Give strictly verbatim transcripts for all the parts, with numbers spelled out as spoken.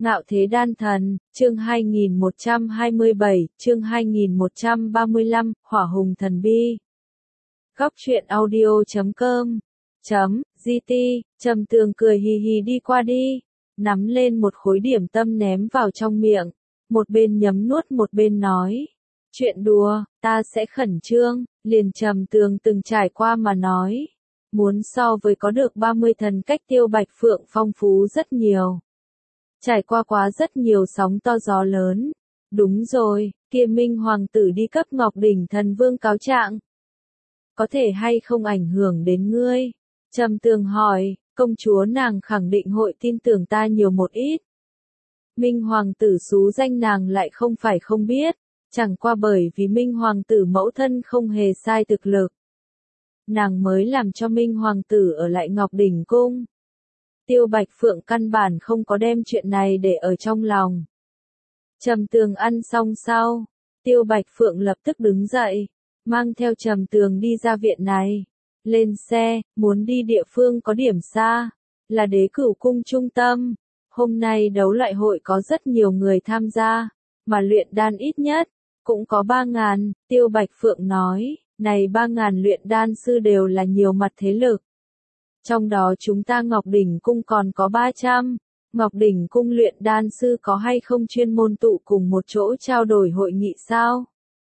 Ngạo Thế Đan Thần, chương hai nghìn một trăm hai mươi bảy, chương hai nghìn một trăm ba mươi lăm, Hỏa Hùng Thần Bi. Góc truyện audio chấm com chấm gt, Trầm Tường cười hì hì đi qua đi, nắm lên một khối điểm tâm ném vào trong miệng, một bên nhấm nuốt một bên nói. Chuyện đùa, ta sẽ khẩn trương, liền Trầm Tường từng trải qua mà nói. Muốn so với có được ba mươi thần cách Tiêu Bạch Phượng phong phú rất nhiều. Trải qua quá rất nhiều sóng to gió lớn. Đúng rồi, kia Minh Hoàng tử đi cấp Ngọc Đỉnh Thần Vương cáo trạng. Có thể hay không ảnh hưởng đến ngươi? Trầm Tường hỏi, công chúa nàng khẳng định hội tin tưởng ta nhiều một ít. Minh Hoàng tử xú danh nàng lại không phải không biết, chẳng qua bởi vì Minh Hoàng tử mẫu thân không hề sai thực lực. Nàng mới làm cho Minh Hoàng tử ở lại Ngọc Đỉnh Cung. Tiêu Bạch Phượng căn bản không có đem chuyện này để ở trong lòng. Trầm Tường ăn xong sau, Tiêu Bạch Phượng lập tức đứng dậy, mang theo Trầm Tường đi ra viện này. Lên xe, muốn đi địa phương có điểm xa, là Đế Cửu Cung trung tâm. Hôm nay đấu loại hội có rất nhiều người tham gia, mà luyện đan ít nhất, cũng có ba ngàn, Tiêu Bạch Phượng nói, này ba ngàn luyện đan sư đều là nhiều mặt thế lực. Trong đó chúng ta Ngọc Đỉnh Cung còn có ba trăm, Ngọc Đỉnh Cung luyện đan sư có hay không chuyên môn tụ cùng một chỗ trao đổi hội nghị sao?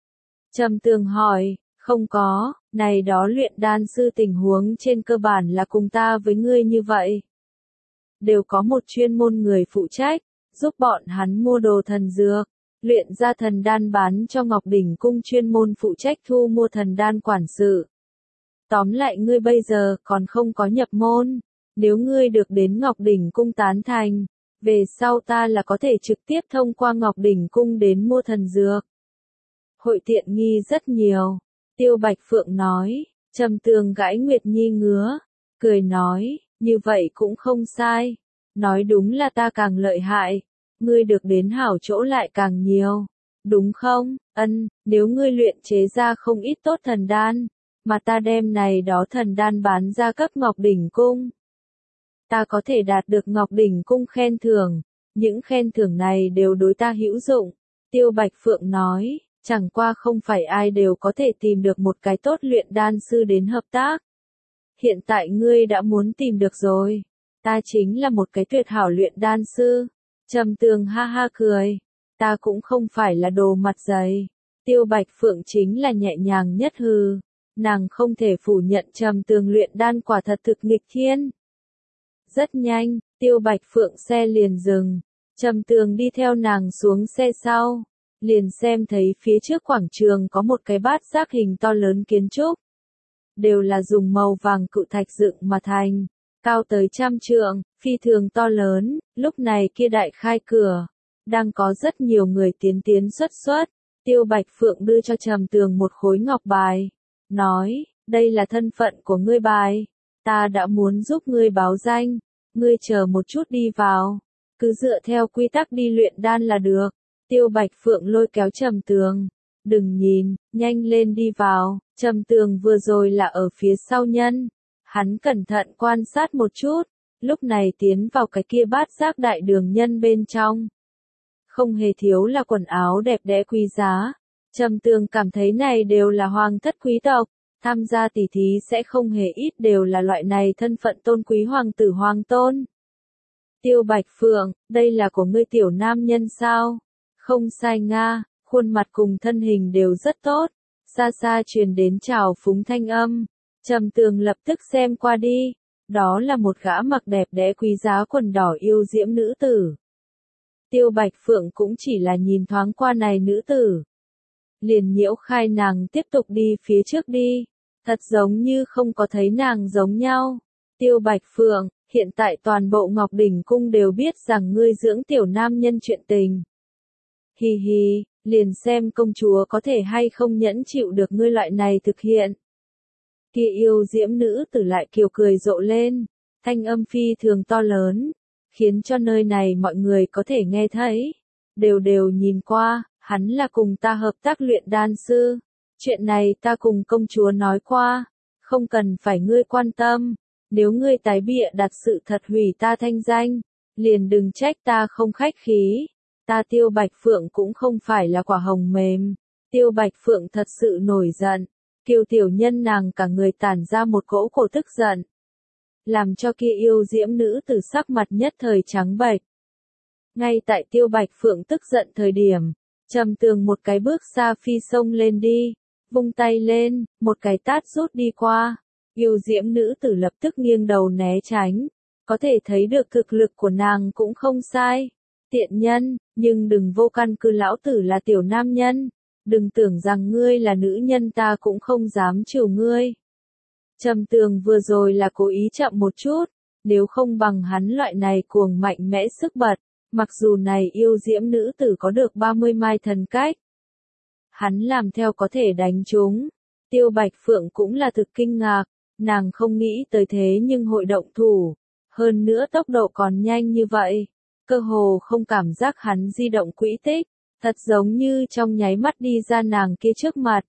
Trầm Tường hỏi, không có, này đó luyện đan sư tình huống trên cơ bản là cùng ta với ngươi như vậy. Đều có một chuyên môn người phụ trách, giúp bọn hắn mua đồ thần dược, luyện ra thần đan bán cho Ngọc Đỉnh Cung chuyên môn phụ trách thu mua thần đan quản sự. Tóm lại ngươi bây giờ còn không có nhập môn, nếu ngươi được đến Ngọc Đỉnh Cung tán thành, về sau ta là có thể trực tiếp thông qua Ngọc Đỉnh Cung đến mua thần dược. Hội tiện nghi rất nhiều, Tiêu Bạch Phượng nói. Trầm Tường gãi Nguyệt Nhi ngứa, cười nói, như vậy cũng không sai, nói đúng là ta càng lợi hại, ngươi được đến hảo chỗ lại càng nhiều, đúng không? Ân, nếu ngươi luyện chế ra không ít tốt thần đan, mà ta đem này đó thần đan bán ra cấp Ngọc Đỉnh Cung, ta có thể đạt được Ngọc Đỉnh Cung khen thưởng, những khen thưởng này đều đối ta hữu dụng. Tiêu Bạch Phượng nói, chẳng qua không phải ai đều có thể tìm được một cái tốt luyện đan sư đến hợp tác. Hiện tại ngươi đã muốn tìm được rồi, ta chính là một cái tuyệt hảo luyện đan sư. Trầm Tường ha ha cười, ta cũng không phải là đồ mặt dày. Tiêu Bạch Phượng chính là nhẹ nhàng nhất hừ, nàng không thể phủ nhận Trầm Tường luyện đan quả thật thực nghịch thiên. Rất nhanh, Tiêu Bạch Phượng xe liền dừng, Trầm Tường đi theo nàng xuống xe sau, liền xem thấy phía trước quảng trường có một cái bát giác hình to lớn kiến trúc. Đều là dùng màu vàng cự thạch dựng mà thành, cao tới trăm trượng, phi thường to lớn, lúc này kia đại khai cửa, đang có rất nhiều người tiến tiến xuất xuất. Tiêu Bạch Phượng đưa cho Trầm Tường một khối ngọc bài, nói, đây là thân phận của ngươi bài, ta đã muốn giúp ngươi báo danh, ngươi chờ một chút đi vào, cứ dựa theo quy tắc đi luyện đan là được. Tiêu Bạch Phượng lôi kéo Trầm Tường, đừng nhìn, nhanh lên đi vào. Trầm Tường vừa rồi là ở phía sau nhân, hắn cẩn thận quan sát một chút, lúc này tiến vào cái kia bát giác đại đường nhân bên trong. Không hề thiếu là quần áo đẹp đẽ quý giá, Trầm Tường cảm thấy này đều là hoàng thất quý tộc, tham gia tỷ thí sẽ không hề ít đều là loại này thân phận tôn quý hoàng tử hoàng tôn. Tiêu Bạch Phượng, đây là của ngươi tiểu nam nhân sao? Không sai nga, khuôn mặt cùng thân hình đều rất tốt. Xa xa truyền đến chào phúng thanh âm, Trầm Tường lập tức xem qua đi, đó là một gã mặc đẹp đẽ quý giá quần đỏ yêu diễm nữ tử. Tiêu Bạch Phượng cũng chỉ là nhìn thoáng qua này nữ tử, liền nhiễu khai nàng tiếp tục đi phía trước đi, thật giống như không có thấy nàng giống nhau. Tiêu Bạch Phượng, hiện tại toàn bộ Ngọc Đỉnh Cung đều biết rằng ngươi dưỡng tiểu nam nhân chuyện tình. Hi hi, liền xem công chúa có thể hay không nhẫn chịu được ngươi loại này thực hiện. Kia yêu diễm nữ tử lại kiều cười rộ lên, thanh âm phi thường to lớn, khiến cho nơi này mọi người có thể nghe thấy, đều đều nhìn qua, hắn là cùng ta hợp tác luyện đan sư, chuyện này ta cùng công chúa nói qua, không cần phải ngươi quan tâm, nếu ngươi tái bịa đặt sự thật hủy ta thanh danh, Liền đừng trách ta không khách khí. Ta Tiêu Bạch Phượng cũng không phải là quả hồng mềm. Tiêu Bạch Phượng thật sự nổi giận. Kiều tiểu nhân nàng cả người tản ra một cỗ cổ tức giận. Làm cho kia yêu diễm nữ tử sắc mặt nhất thời trắng bệch. Ngay tại Tiêu Bạch Phượng tức giận thời điểm, Trầm Tường một cái bước xa phi sông lên đi, vung tay lên, một cái tát rút đi qua. Yêu diễm nữ tử lập tức nghiêng đầu né tránh, có thể thấy được thực lực của nàng cũng không sai. Tiện nhân, nhưng đừng vô căn cứ lão tử là tiểu nam nhân, đừng tưởng rằng ngươi là nữ nhân ta cũng không dám chiều ngươi. Trầm Tường vừa rồi là cố ý chậm một chút, nếu không bằng hắn loại này cuồng mạnh mẽ sức bật, mặc dù này yêu diễm nữ tử có được ba mươi mai thần cách. Hắn làm theo có thể đánh chúng. Tiêu Bạch Phượng cũng là thực kinh ngạc, nàng không nghĩ tới thế nhưng hội động thủ. Hơn nữa tốc độ còn nhanh như vậy, cơ hồ không cảm giác hắn di động quỹ tích, thật giống như trong nháy mắt đi ra nàng kia trước mặt.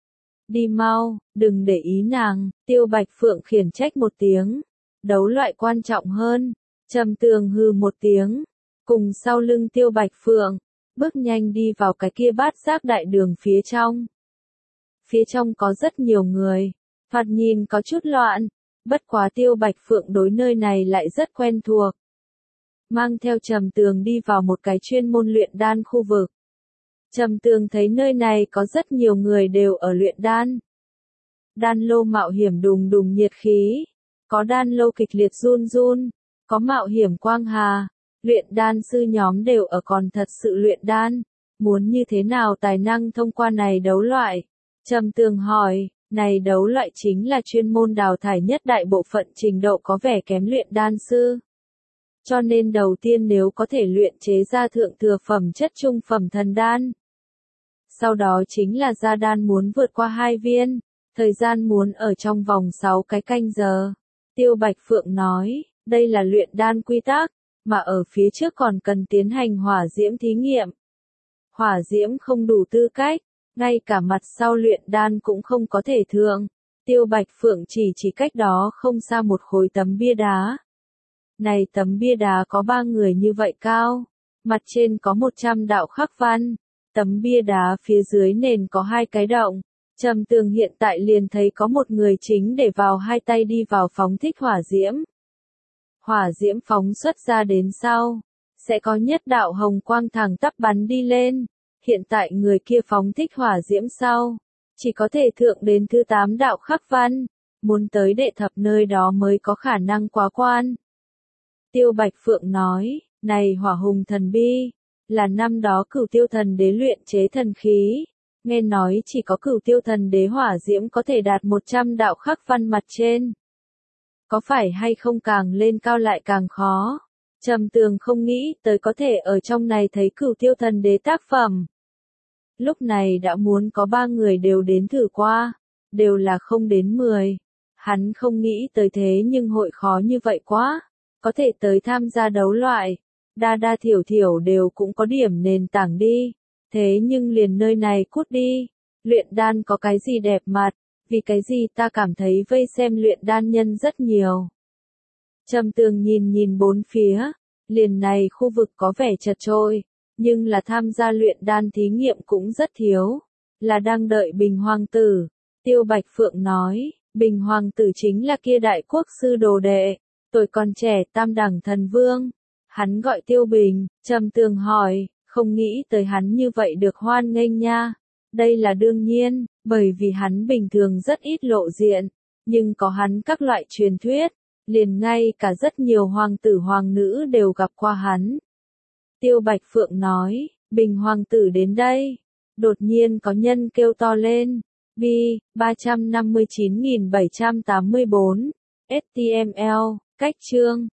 Đi mau, đừng để ý nàng, Tiêu Bạch Phượng khiển trách một tiếng. Đấu loại quan trọng hơn. Trầm Tường hừ một tiếng, cùng sau lưng Tiêu Bạch Phượng, bước nhanh đi vào cái kia bát giác đại đường phía trong. Phía trong có rất nhiều người, thoạt nhìn có chút loạn, bất quá Tiêu Bạch Phượng đối nơi này lại rất quen thuộc. Mang theo Trầm Tường đi vào một cái chuyên môn luyện đan khu vực. Trầm Tường thấy nơi này có rất nhiều người đều ở luyện đan. Đan lô mạo hiểm đùng đùng nhiệt khí, có đan lô kịch liệt run run, có mạo hiểm quang hà. Luyện đan sư nhóm đều ở còn thật sự luyện đan, muốn như thế nào tài năng thông qua này đấu loại? Trầm Tường hỏi, này đấu loại chính là chuyên môn đào thải nhất đại bộ phận trình độ có vẻ kém luyện đan sư. Cho nên đầu tiên nếu có thể luyện chế ra thượng thừa phẩm chất trung phẩm thần đan. Sau đó chính là gia đan muốn vượt qua hai viên, thời gian muốn ở trong vòng sáu cái canh giờ. Tiêu Bạch Phượng nói, đây là luyện đan quy tắc, mà ở phía trước còn cần tiến hành hỏa diễm thí nghiệm. Hỏa diễm không đủ tư cách, ngay cả mặt sau luyện đan cũng không có thể thượng. Tiêu Bạch Phượng chỉ chỉ cách đó không xa một khối tấm bia đá. Này tấm bia đá có ba người như vậy cao, mặt trên có một trăm đạo khắc văn, tấm bia đá phía dưới nền có hai cái động. Trầm Tường hiện tại liền thấy có một người chính để vào hai tay đi vào phóng thích hỏa diễm. Hỏa diễm phóng xuất ra đến sau, sẽ có nhất đạo hồng quang thẳng tắp bắn đi lên. Hiện tại người kia phóng thích hỏa diễm sau, chỉ có thể thượng đến thứ tám đạo khắc văn, muốn tới đệ thập nơi đó mới có khả năng quá quan. Tiêu Bạch Phượng nói, này hỏa hùng thần bi, là năm đó Cửu Tiêu Thần Đế luyện chế thần khí, nghe nói chỉ có Cửu Tiêu Thần Đế hỏa diễm có thể đạt một trăm đạo khắc văn mặt trên. Có phải hay không càng lên cao lại càng khó? Trầm Tường không nghĩ tới có thể ở trong này thấy Cửu Tiêu Thần Đế tác phẩm. Lúc này đã muốn có ba người đều đến thử qua, đều là không đến mười. Hắn không nghĩ tới thế nhưng hội khó như vậy quá, có thể tới tham gia đấu loại, đa đa thiểu thiểu đều cũng có điểm nền tảng đi, thế nhưng liền nơi này cút đi, luyện đan có cái gì đẹp mặt, vì cái gì ta cảm thấy vây xem luyện đan nhân rất nhiều. Trầm Tường nhìn nhìn bốn phía, liền này khu vực có vẻ chật chội, nhưng là tham gia luyện đan thí nghiệm cũng rất thiếu, là đang đợi Bình Hoàng Tử. Tiêu Bạch Phượng nói, Bình Hoàng Tử chính là kia đại quốc sư đồ đệ, tuổi còn trẻ tam đẳng thần vương. Hắn gọi Tiêu Bình. Trầm Tường hỏi, không nghĩ tới hắn như vậy được hoan nghênh nha. Đây là đương nhiên, bởi vì hắn bình thường rất ít lộ diện, nhưng có hắn các loại truyền thuyết, liền ngay cả rất nhiều hoàng tử hoàng nữ đều gặp qua hắn. Tiêu Bạch Phượng nói, Bình Hoàng Tử đến đây. Đột nhiên có nhân kêu to lên. Bi, ba trăm năm mươi chín nghìn bảy trăm tám mươi bốn. ếch ti em lờ, cách chương.